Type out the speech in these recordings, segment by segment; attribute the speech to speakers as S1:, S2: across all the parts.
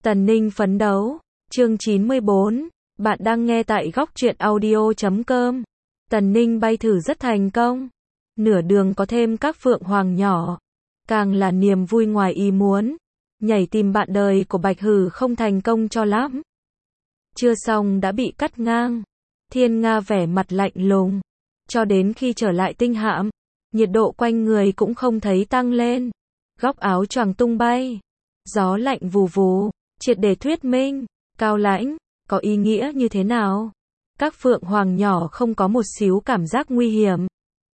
S1: Tần Ninh phấn đấu. Chương 94. Bạn đang nghe tại góc truyện audio.com. Tần Ninh bay thử rất thành công. Nửa đường có thêm các phượng hoàng nhỏ. Càng là niềm vui ngoài ý muốn. Nhảy tìm bạn đời của Bạch Hử không thành công cho lắm. Chưa xong đã bị cắt ngang. Thiên Nga vẻ mặt lạnh lùng. Cho đến khi trở lại tinh hạm, nhiệt độ quanh người cũng không thấy tăng lên. Góc áo choàng tung bay. Gió lạnh vù vù, triệt để thuyết minh. Cao lãnh, có ý nghĩa như thế nào? Các phượng hoàng nhỏ không có một xíu cảm giác nguy hiểm.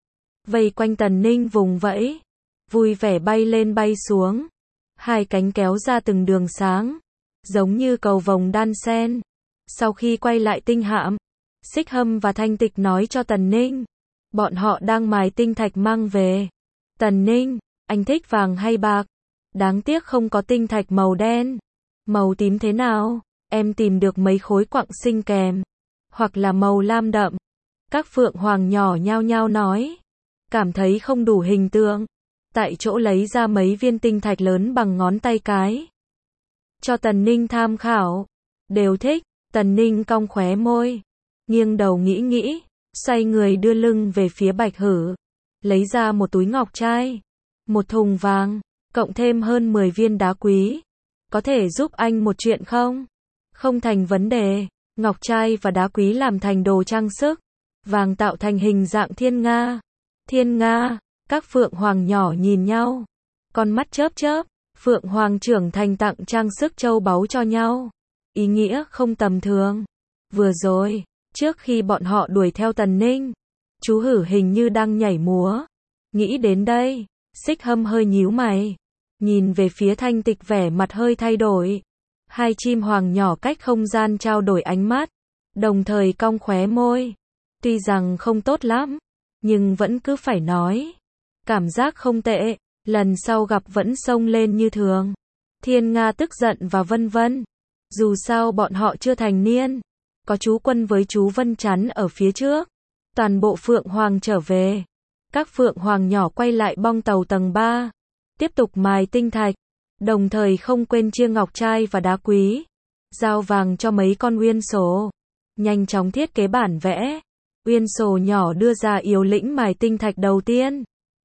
S1: Vây quanh Tần Ninh vùng vẫy, vui vẻ bay lên bay xuống. Hai cánh kéo ra từng đường sáng, giống như cầu vồng đan sen. Sau khi quay lại tinh hạm, Xích Hâm và Thanh Tịch nói cho Tần Ninh, bọn họ đang mài tinh thạch mang về. Tần Ninh, anh thích vàng hay bạc? Đáng tiếc không có tinh thạch màu đen. Màu tím thế nào? Em tìm được mấy khối quặng sinh kèm. Hoặc là màu lam đậm. Các phượng hoàng nhỏ nhao nhao nói. Cảm thấy không đủ hình tượng. Tại chỗ lấy ra mấy viên tinh thạch lớn bằng ngón tay cái. Cho Tần Ninh tham khảo. Đều thích. Tần Ninh cong khóe môi. Nghiêng đầu nghĩ. Xoay người đưa lưng về phía Bạch Hử. Lấy ra một túi ngọc trai. Một thùng vàng. Cộng thêm hơn 10 viên đá quý. Có thể giúp anh một chuyện không? Không thành vấn đề. Ngọc trai và đá quý làm thành đồ trang sức. Vàng tạo thành hình dạng thiên nga. Thiên nga. Các phượng hoàng nhỏ nhìn nhau. Con mắt chớp chớp. Phượng hoàng trưởng thành tặng trang sức châu báu cho nhau. Ý nghĩa không tầm thường. Vừa rồi, trước khi bọn họ đuổi theo Tần Ninh, chú Hử hình như đang nhảy múa. Nghĩ đến đây, Xích Hâm hơi nhíu mày. Nhìn về phía Thanh Tịch vẻ mặt hơi thay đổi. Hai chim hoàng nhỏ cách không gian trao đổi ánh mắt. Đồng thời cong khóe môi. Tuy rằng không tốt lắm, nhưng vẫn cứ phải nói. Cảm giác không tệ, lần sau gặp vẫn xông lên như thường. Thiên Nga tức giận và vân vân. Dù sao bọn họ chưa thành niên. Có chú Quân với chú Vân chắn ở phía trước. Toàn bộ phượng hoàng trở về. Các phượng hoàng nhỏ quay lại bong tàu tầng 3. Tiếp tục mài tinh thạch. Đồng thời không quên chia ngọc trai và đá quý. Giao vàng cho mấy con uyên sổ. Nhanh chóng thiết kế bản vẽ. Uyên sổ nhỏ đưa ra yếu lĩnh mài tinh thạch đầu tiên.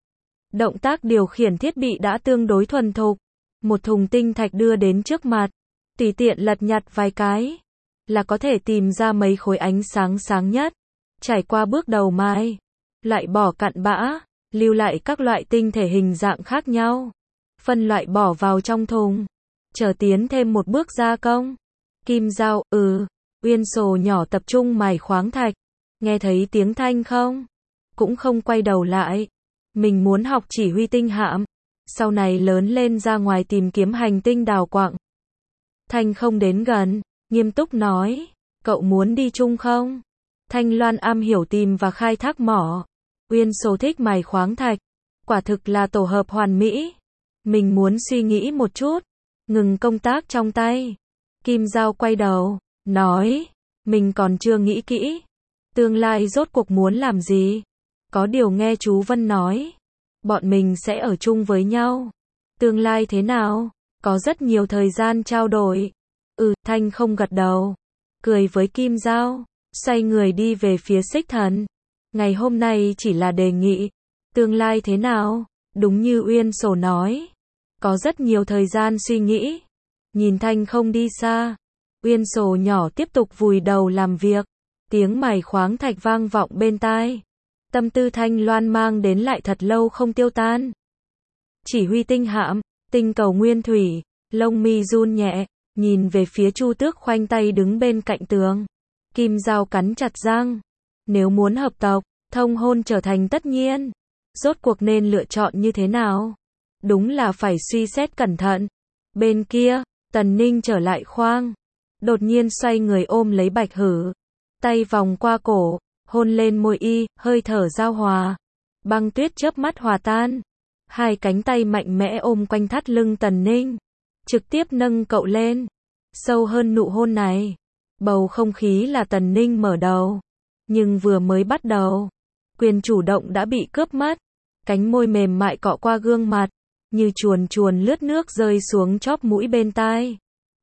S1: Động tác điều khiển thiết bị đã tương đối thuần thục. Một thùng tinh thạch đưa đến trước mặt. Tùy tiện lật nhặt vài cái. Là có thể tìm ra mấy khối ánh sáng sáng nhất. Trải qua bước đầu mài. Loại bỏ cặn bã. Lưu lại các loại tinh thể hình dạng khác nhau. Phân loại bỏ vào trong thùng. Chờ tiến thêm một bước gia công. Kim dao, Uyên sổ nhỏ tập trung mài khoáng thạch. Nghe thấy tiếng Thanh không? Cũng không quay đầu lại. Mình muốn học chỉ huy tinh hạm. Sau này lớn lên ra ngoài tìm kiếm hành tinh đào quặng. Thanh không đến gần, nghiêm túc nói. Cậu muốn đi chung không? Thanh Loan am hiểu tìm và khai thác mỏ. Uyên sổ thích mài khoáng thạch. Quả thực là tổ hợp hoàn mỹ. Mình muốn suy nghĩ một chút. Ngừng công tác trong tay. Kim Giao quay đầu, nói. Mình còn chưa nghĩ kỹ. Tương lai rốt cuộc muốn làm gì? Có điều nghe chú Vân nói. Bọn mình sẽ ở chung với nhau. Tương lai thế nào? Có rất nhiều thời gian trao đổi. Thanh không gật đầu. Cười với Kim Giao. Xoay người đi về phía Xích Thần. Ngày hôm nay chỉ là đề nghị. Tương lai thế nào? Đúng như Uyên sổ nói. Có rất nhiều thời gian suy nghĩ. Nhìn Thanh không đi xa. Uyên sổ nhỏ tiếp tục vùi đầu làm việc. Tiếng mài khoáng thạch vang vọng bên tai. Tâm tư Thanh Loan mang đến lại thật lâu không tiêu tan. Chỉ huy tinh hạm, tinh cầu nguyên thủy. Lông mi run nhẹ. Nhìn về phía Chu Tước khoanh tay đứng bên cạnh tường. Kim Dao cắn chặt răng. Nếu muốn hợp tộc, thông hôn trở thành tất nhiên. Rốt cuộc nên lựa chọn như thế nào? Đúng là phải suy xét cẩn thận. Bên kia, Tần Ninh trở lại khoang. Đột nhiên xoay người ôm lấy Bạch Hử. Tay vòng qua cổ, hôn lên môi y, hơi thở giao hòa. Băng tuyết chớp mắt hòa tan. Hai cánh tay mạnh mẽ ôm quanh thắt lưng Tần Ninh. Trực tiếp nâng cậu lên. Sâu hơn nụ hôn này. Bầu không khí là Tần Ninh mở đầu. Nhưng vừa mới bắt đầu, quyền chủ động đã bị cướp mất. Cánh môi mềm mại cọ qua gương mặt. Như chuồn chuồn lướt nước rơi xuống chóp mũi bên tai.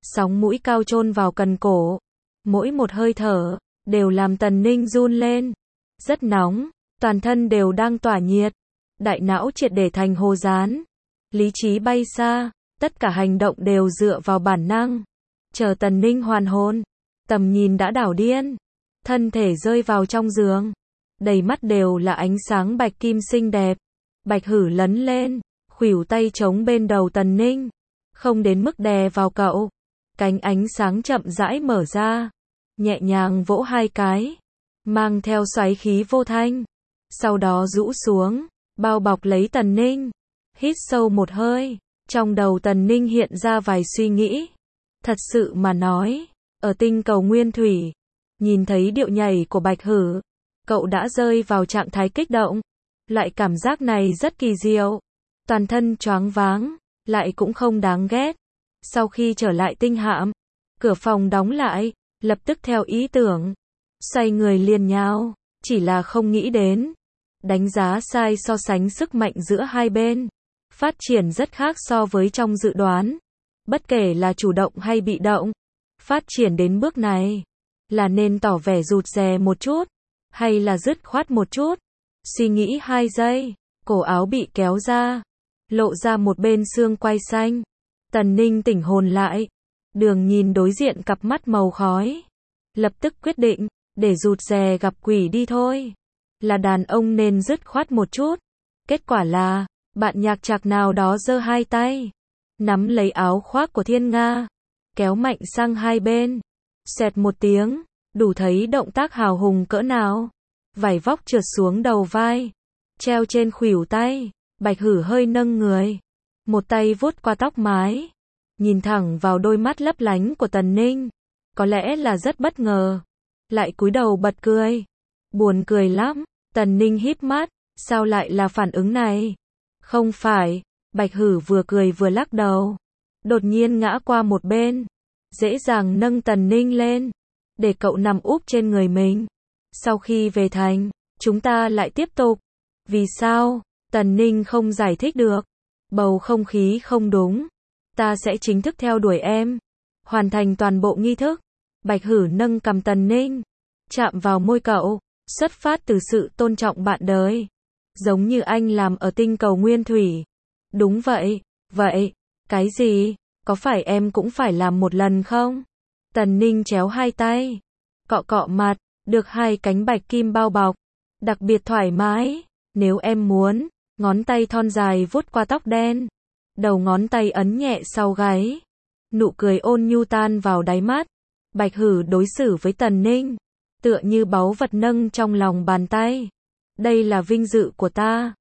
S1: sóng mũi cao chôn vào cần cổ. Mỗi một hơi thở, đều làm Tần Ninh run lên. Rất nóng, toàn thân đều đang tỏa nhiệt. Đại não triệt để thành hồ dán. Lý trí bay xa, tất cả hành động đều dựa vào bản năng. Chờ Tần Ninh hoàn hồn, tầm nhìn đã đảo điên. Thân thể rơi vào trong giường. Đầy mắt đều là ánh sáng bạch kim xinh đẹp. Bạch Hử lấn lên, khuỷu tay chống bên đầu Tần Ninh. Không đến mức đè vào cậu. Cánh ánh sáng chậm rãi mở ra. Nhẹ nhàng vỗ hai cái. Mang theo xoáy khí vô thanh. Sau đó rũ xuống, bao bọc lấy Tần Ninh. Hít sâu một hơi. Trong đầu Tần Ninh hiện ra vài suy nghĩ. Thật sự mà nói, ở tinh cầu Nguyên Thủy, nhìn thấy điệu nhảy của Bạch Hử, cậu đã rơi vào trạng thái kích động. Loại cảm giác này rất kỳ diệu. Toàn thân choáng váng, lại cũng không đáng ghét. Sau khi trở lại tinh hạm, cửa phòng đóng lại, lập tức theo ý tưởng. Xoay người liền nhào, chỉ là không nghĩ đến. Đánh giá sai so sánh sức mạnh giữa hai bên. Phát triển rất khác so với trong dự đoán. Bất kể là chủ động hay bị động. Phát triển đến bước này, là nên tỏ vẻ rụt rè một chút, hay là dứt khoát một chút. Suy nghĩ 2 giây, cổ áo bị kéo ra, lộ ra một bên xương quai xanh. Tần Ninh tỉnh hồn lại, đường nhìn đối diện cặp mắt màu khói. Lập tức quyết định, để rụt rè gặp quỷ đi thôi. Là đàn ông nên dứt khoát một chút. Kết quả là, bạn nhạc trạc nào đó giơ hai tay, nắm lấy áo khoác của Thiên Nga, kéo mạnh sang hai bên. Xoẹt một tiếng, đủ thấy động tác hào hùng cỡ nào. Vải vóc trượt xuống đầu vai, treo trên khuỷu tay. Bạch Hử hơi nâng người, một tay vuốt qua tóc mái, nhìn thẳng vào đôi mắt lấp lánh của Tần Ninh. Có lẽ là rất bất ngờ, lại cúi đầu bật cười. Buồn cười lắm. Tần Ninh híp mắt, sao lại là phản ứng này? Không phải. Bạch Hử vừa cười vừa lắc đầu, đột nhiên ngã qua một bên, dễ dàng nâng Tần Ninh lên, để cậu nằm úp trên người mình. Sau khi về thành, chúng ta lại tiếp tục. Vì sao? Tần Ninh không giải thích được. Bầu không khí không đúng. Ta sẽ chính thức theo đuổi em. Hoàn thành toàn bộ nghi thức. Bạch Hử nâng cằm Tần Ninh, chạm vào môi cậu, xuất phát từ sự tôn trọng bạn đời. Giống như anh làm ở tinh cầu Nguyên Thủy. Đúng vậy. Vậy, cái gì? Có phải em cũng phải làm một lần không? Tần Ninh chéo hai tay, cọ cọ mặt, được hai cánh bạch kim bao bọc. Đặc biệt thoải mái. Nếu em muốn, ngón tay thon dài vuốt qua tóc đen. Đầu ngón tay ấn nhẹ sau gáy. Nụ cười ôn nhu tan vào đáy mắt. Bạch Hử đối xử với Tần Ninh, tựa như báu vật nâng trong lòng bàn tay. Đây là vinh dự của ta.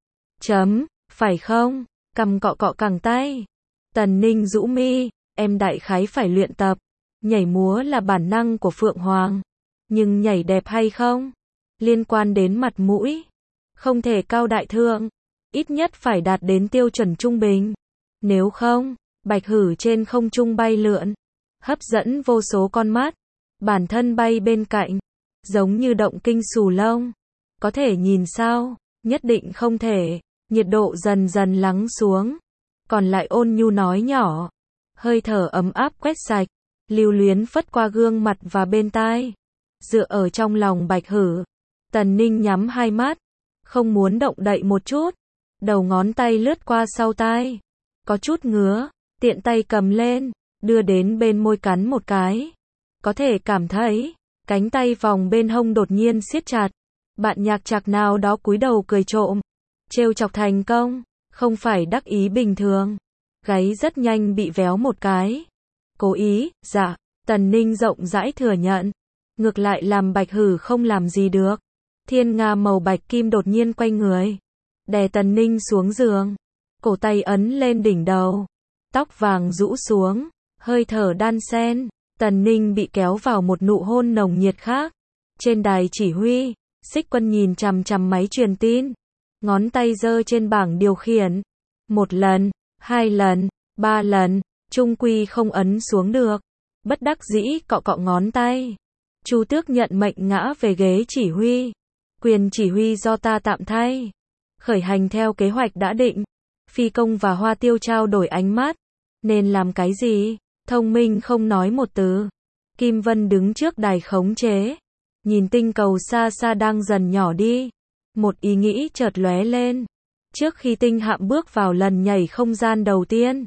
S1: Phải không? Cầm cọ cọ cẳng tay. Tần Ninh rũ mi, em đại khái phải luyện tập. Nhảy múa là bản năng của Phượng Hoàng. Nhưng nhảy đẹp hay không? Liên quan đến mặt mũi. Không thể cao đại thượng. Ít nhất phải đạt đến tiêu chuẩn trung bình. Nếu không, Bạch Hử trên không trung bay lượn, hấp dẫn vô số con mắt. Bản thân bay bên cạnh, giống như động kinh xù lông. Có thể nhìn sao? Nhất định không thể. Nhiệt độ dần dần lắng xuống. Còn lại ôn nhu nói nhỏ. Hơi thở ấm áp quét sạch, lưu luyến phất qua gương mặt và bên tai. Dựa ở trong lòng Bạch Hử. Tần Ninh nhắm hai mắt, không muốn động đậy một chút. Đầu ngón tay lướt qua sau tai, có chút ngứa, tiện tay cầm lên, đưa đến bên môi cắn một cái. Có thể cảm thấy, cánh tay vòng bên hông đột nhiên siết chặt. Bạn nhạc trạc nào đó cúi đầu cười trộm. Trêu chọc thành công, không phải đắc ý bình thường. Gáy rất nhanh bị véo một cái. Cố ý, dạ. Tần Ninh rộng rãi thừa nhận. Ngược lại làm Bạch Hử không làm gì được. Thiên Nga màu bạch kim đột nhiên quay người, đè Tần Ninh xuống giường. Cổ tay ấn lên đỉnh đầu. Tóc vàng rũ xuống, hơi thở đan xen. Tần Ninh bị kéo vào một nụ hôn nồng nhiệt khác. Trên đài chỉ huy, Xích Quân nhìn chằm chằm máy truyền tin. Ngón tay giơ trên bảng điều khiển. 1 lần, 2 lần, 3 lần, chung quy không ấn xuống được. Bất đắc dĩ cọ cọ ngón tay. Chu Tước nhận mệnh ngã về ghế chỉ huy. Quyền chỉ huy do ta tạm thay. Khởi hành theo kế hoạch đã định. Phi công và Hoa Tiêu trao đổi ánh mắt. Nên làm cái gì? thông minh không nói một từ. Kim Vân đứng trước đài khống chế, nhìn tinh cầu xa xa đang dần nhỏ đi. Một ý nghĩ chợt lóe lên. Trước khi tinh hạm bước vào lần nhảy không gian đầu tiên,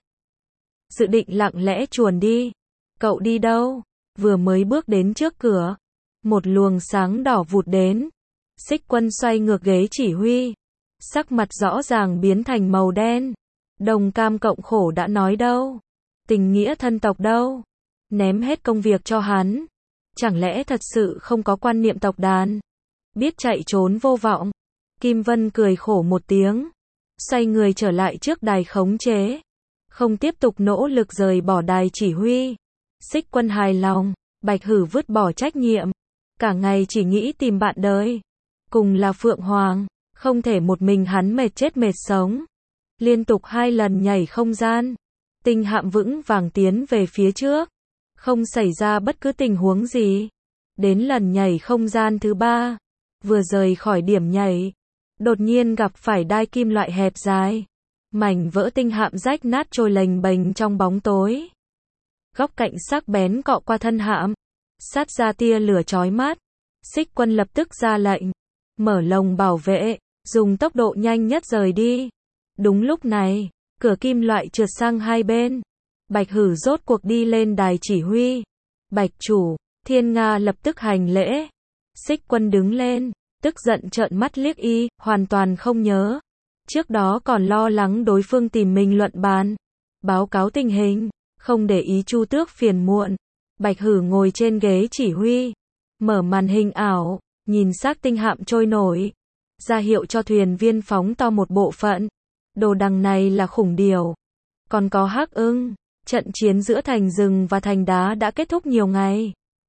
S1: dự định lặng lẽ chuồn đi. Cậu đi đâu? Vừa mới bước đến trước cửa, một luồng sáng đỏ vụt đến. Xích Quân xoay ngược ghế chỉ huy, sắc mặt rõ ràng biến thành màu đen. Đồng cam cộng khổ đã nói đâu? Tình nghĩa thân tộc đâu? Ném hết công việc cho hắn. Chẳng lẽ thật sự không có quan niệm tộc đàn? Biết chạy trốn vô vọng. Kim Vân cười khổ một tiếng, xoay người trở lại trước đài khống chế, không tiếp tục nỗ lực rời bỏ đài chỉ huy. Xích Quân hài lòng, Bạch Hử vứt bỏ trách nhiệm, cả ngày chỉ nghĩ tìm bạn đời. Cùng là Phượng Hoàng, không thể một mình hắn mệt chết mệt sống. Liên tục 2 lần nhảy không gian, tinh hạm vững vàng tiến về phía trước, không xảy ra bất cứ tình huống gì. Đến lần nhảy không gian thứ 3, vừa rời khỏi điểm nhảy, đột nhiên gặp phải đai kim loại hẹp dài. Mảnh vỡ tinh hạm rách nát trôi lềnh bềnh trong bóng tối. Góc cạnh sắc bén cọ qua thân hạm, sát ra tia lửa chói mắt. Xích Quân lập tức ra lệnh, mở lồng bảo vệ, dùng tốc độ nhanh nhất rời đi. Đúng lúc này, cửa kim loại trượt sang hai bên. Bạch Hử rốt cuộc đi lên đài chỉ huy. Bạch chủ, Thiên Nga lập tức hành lễ. Xích Quân đứng lên, tức giận trợn mắt liếc y, hoàn toàn không nhớ. Trước đó còn lo lắng đối phương tìm mình luận bàn, báo cáo tình hình, không để ý Chu Tước phiền muộn. Bạch Hử ngồi trên ghế chỉ huy, mở màn hình ảo, nhìn xác tinh hạm trôi nổi, ra hiệu cho thuyền viên phóng to một bộ phận. Đồ đằng này là khủng điểu, còn có hắc ưng. Trận chiến giữa thành rừng và thành đá đã kết thúc nhiều ngày.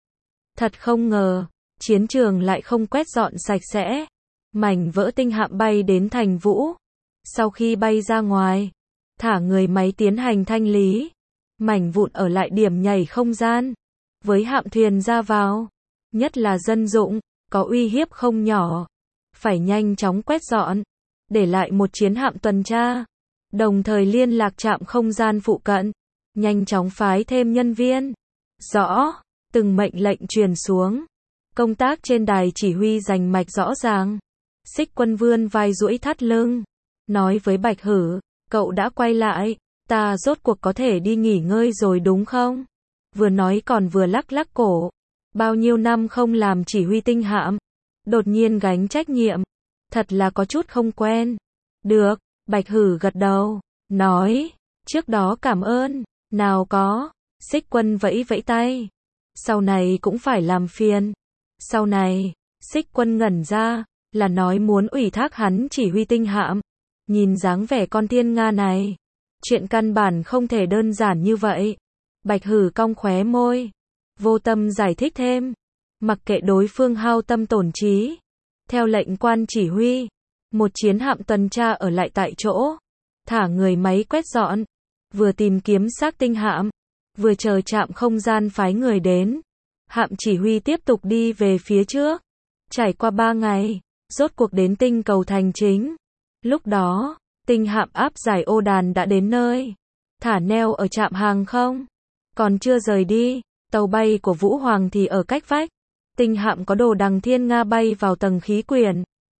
S1: Thật không ngờ, chiến trường lại không quét dọn sạch sẽ. Mảnh vỡ tinh hạm bay đến thành Vũ. Sau khi bay ra ngoài, thả người máy tiến hành thanh lý. Mảnh vụn ở lại điểm nhảy không gian. Với hạm thuyền ra vào, nhất là dân dụng, có uy hiếp không nhỏ. Phải nhanh chóng quét dọn, để lại một chiến hạm tuần tra. Đồng thời liên lạc trạm không gian phụ cận, nhanh chóng phái thêm nhân viên. Rõ, từng mệnh lệnh truyền xuống. Công tác trên đài chỉ huy rành mạch rõ ràng. Xích Quân vươn vai duỗi thắt lưng, nói với Bạch Hử, cậu đã quay lại, ta rốt cuộc có thể đi nghỉ ngơi rồi đúng không? Vừa nói còn vừa lắc lắc cổ. Bao nhiêu năm không làm chỉ huy tinh hạm, đột nhiên gánh trách nhiệm, thật là có chút không quen. Được, Bạch Hử gật đầu, nói, trước đó cảm ơn, nào có. Xích Quân vẫy vẫy tay, sau này cũng phải làm phiền. Sau này, Xích Quân ngẩn ra, là nói muốn ủy thác hắn chỉ huy tinh hạm. Nhìn dáng vẻ con Thiên Nga này, chuyện căn bản không thể đơn giản như vậy. Bạch Hử cong khóe môi, vô tâm giải thích thêm, mặc kệ đối phương hao tâm tổn trí. Theo lệnh quan chỉ huy, một chiến hạm tuần tra ở lại tại chỗ, thả người máy quét dọn, vừa tìm kiếm xác tinh hạm, vừa chờ trạm không gian phái người đến. Hạm chỉ huy tiếp tục đi về phía trước. Trải qua 3 ngày, rốt cuộc đến tinh cầu thành chính. Lúc đó, tinh hạm áp giải ô đàn đã đến nơi, thả neo ở trạm hàng không, còn chưa rời đi. Tàu bay của Vũ Hoàng thì ở cách vách. Tinh hạm có đồ đằng Thiên Nga bay vào tầng khí quyển.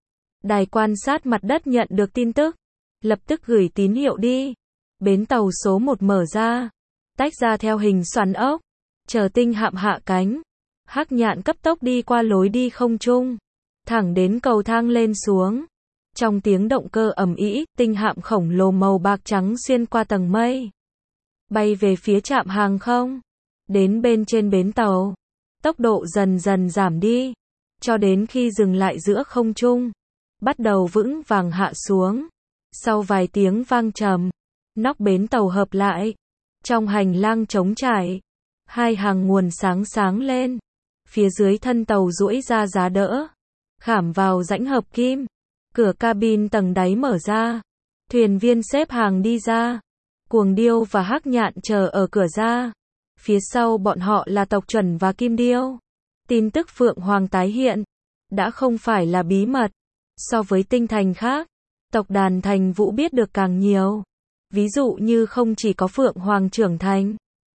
S1: Đài quan sát mặt đất nhận được tin tức, lập tức gửi tín hiệu đi. Bến tàu số 1 mở ra, tách ra theo hình xoắn ốc, chờ tinh hạm hạ cánh. Hắc Nhạn cấp tốc đi qua lối đi không trung, thẳng đến cầu thang lên xuống. Trong tiếng động cơ ầm ĩ, tinh hạm khổng lồ màu bạc trắng xuyên qua tầng mây, bay về phía trạm hàng không. Đến bên trên bến tàu, tốc độ dần dần giảm đi, cho đến khi dừng lại giữa không trung, bắt đầu vững vàng hạ xuống. Sau vài tiếng vang trầm, nóc bến tàu hợp lại. Trong hành lang trống trải, 2 hàng nguồn sáng sáng lên. Phía dưới thân tàu duỗi ra giá đỡ, khảm vào rãnh hợp kim. Cửa cabin tầng đáy mở ra, thuyền viên xếp hàng đi ra. Cuồng Điêu và Hắc Nhạn chờ ở cửa ra. Phía sau bọn họ là tộc Chuẩn và Kim Điêu. Tin tức Phượng Hoàng tái hiện đã không phải là bí mật. So với tinh thành khác, tộc đàn Thành Vũ biết được càng nhiều. Ví dụ như không chỉ có Phượng Hoàng trưởng thành,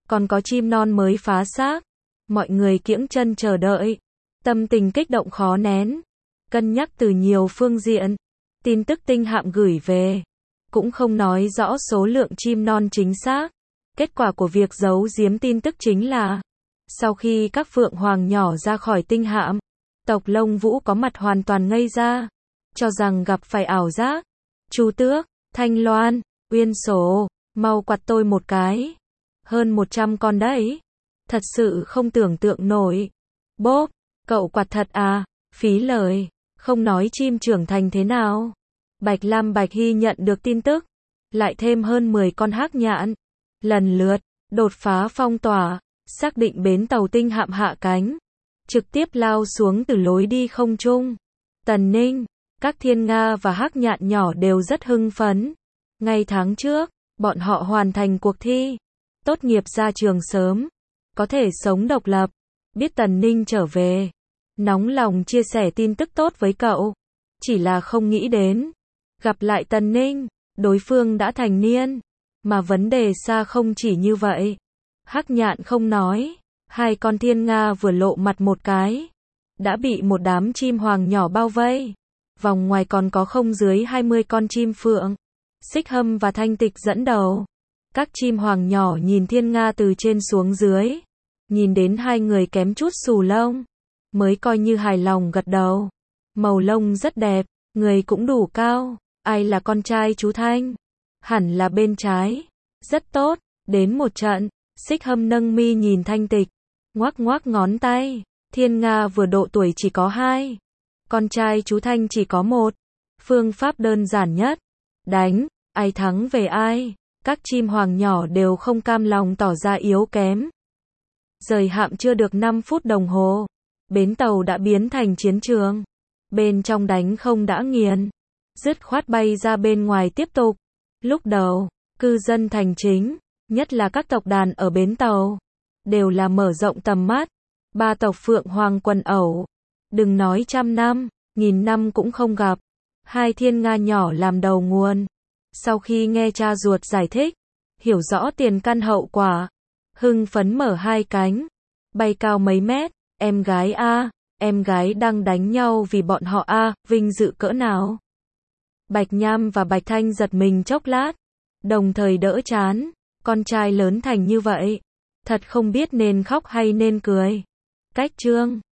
S1: còn có chim non mới phá xác. Mọi người kiễng chân chờ đợi, tâm tình kích động khó nén, cân nhắc từ nhiều phương diện. Tin tức tinh hạm gửi về cũng không nói rõ số lượng chim non chính xác. Kết quả của việc giấu giếm tin tức chính là, sau khi các phượng hoàng nhỏ ra khỏi tinh hạm, tộc Lông Vũ có mặt hoàn toàn ngây ra, cho rằng gặp phải ảo giác. Chu Tước, Thanh Loan, Uyên Sổ, mau quặt tôi một cái. Hơn 100 con đấy. Thật sự không tưởng tượng nổi. Bốp, cậu quặt thật à? Phí lời, không nói chim trưởng thành thế nào. Bạch Lam Bạch Hy nhận được tin tức, lại thêm hơn 10 con hắc nhạn, lần lượt đột phá phong tỏa, xác định bến tàu tinh hạm hạ cánh, trực tiếp lao xuống từ lối đi không trung. Tần Ninh, các thiên nga và hắc nhạn nhỏ đều rất hưng phấn. Ngay tháng trước, bọn họ hoàn thành cuộc thi, tốt nghiệp ra trường sớm, có thể sống độc lập. Biết Tần Ninh trở về, nóng lòng chia sẻ tin tức tốt với cậu. Chỉ là không nghĩ đến, gặp lại Tần Ninh, đối phương đã thành niên. Mà vấn đề xa không chỉ như vậy. Hắc nhạn không nói, hai con thiên nga vừa lộ mặt một cái, đã bị một đám chim hoàng nhỏ bao vây. Vòng ngoài còn có không dưới 20 con chim phượng. Xích Hâm và Thanh Tịch dẫn đầu. Các chim hoàng nhỏ nhìn thiên nga từ trên xuống dưới, nhìn đến hai người kém chút xù lông, mới coi như hài lòng gật đầu. Màu lông rất đẹp, người cũng đủ cao. Ai là con trai chú Thanh? Hẳn là bên trái. Rất tốt, đến một trận. Xích Hâm nâng mi nhìn Thanh Tịch, ngoắc ngoắc ngón tay. Thiên nga vừa độ tuổi chỉ có 2, con trai chú Thanh chỉ có 1. Phương pháp đơn giản nhất, đánh, ai thắng về ai. Các chim hoàng nhỏ đều không cam lòng tỏ ra yếu kém. Rời hạm chưa được 5 phút đồng hồ, bến tàu đã biến thành chiến trường. Bên trong đánh không đã nghiền, dứt khoát bay ra bên ngoài tiếp tục. Lúc đầu, cư dân thành chính, nhất là các tộc đàn ở bến tàu, đều là mở rộng tầm mắt. 3 tộc phượng hoàng quần ẩu, đừng nói 100 năm, 1000 năm cũng không gặp. 2 thiên nga nhỏ làm đầu nguồn. Sau khi nghe cha ruột giải thích, hiểu rõ tiền căn hậu quả, hưng phấn mở 2 cánh, bay cao mấy mét. Em gái a, em gái đang đánh nhau vì bọn họ a, vinh dự cỡ nào. Bạch Nham và Bạch Thanh giật mình chốc lát, đồng thời đỡ chán. Con trai lớn thành như vậy, thật không biết nên khóc hay nên cười. Cách chương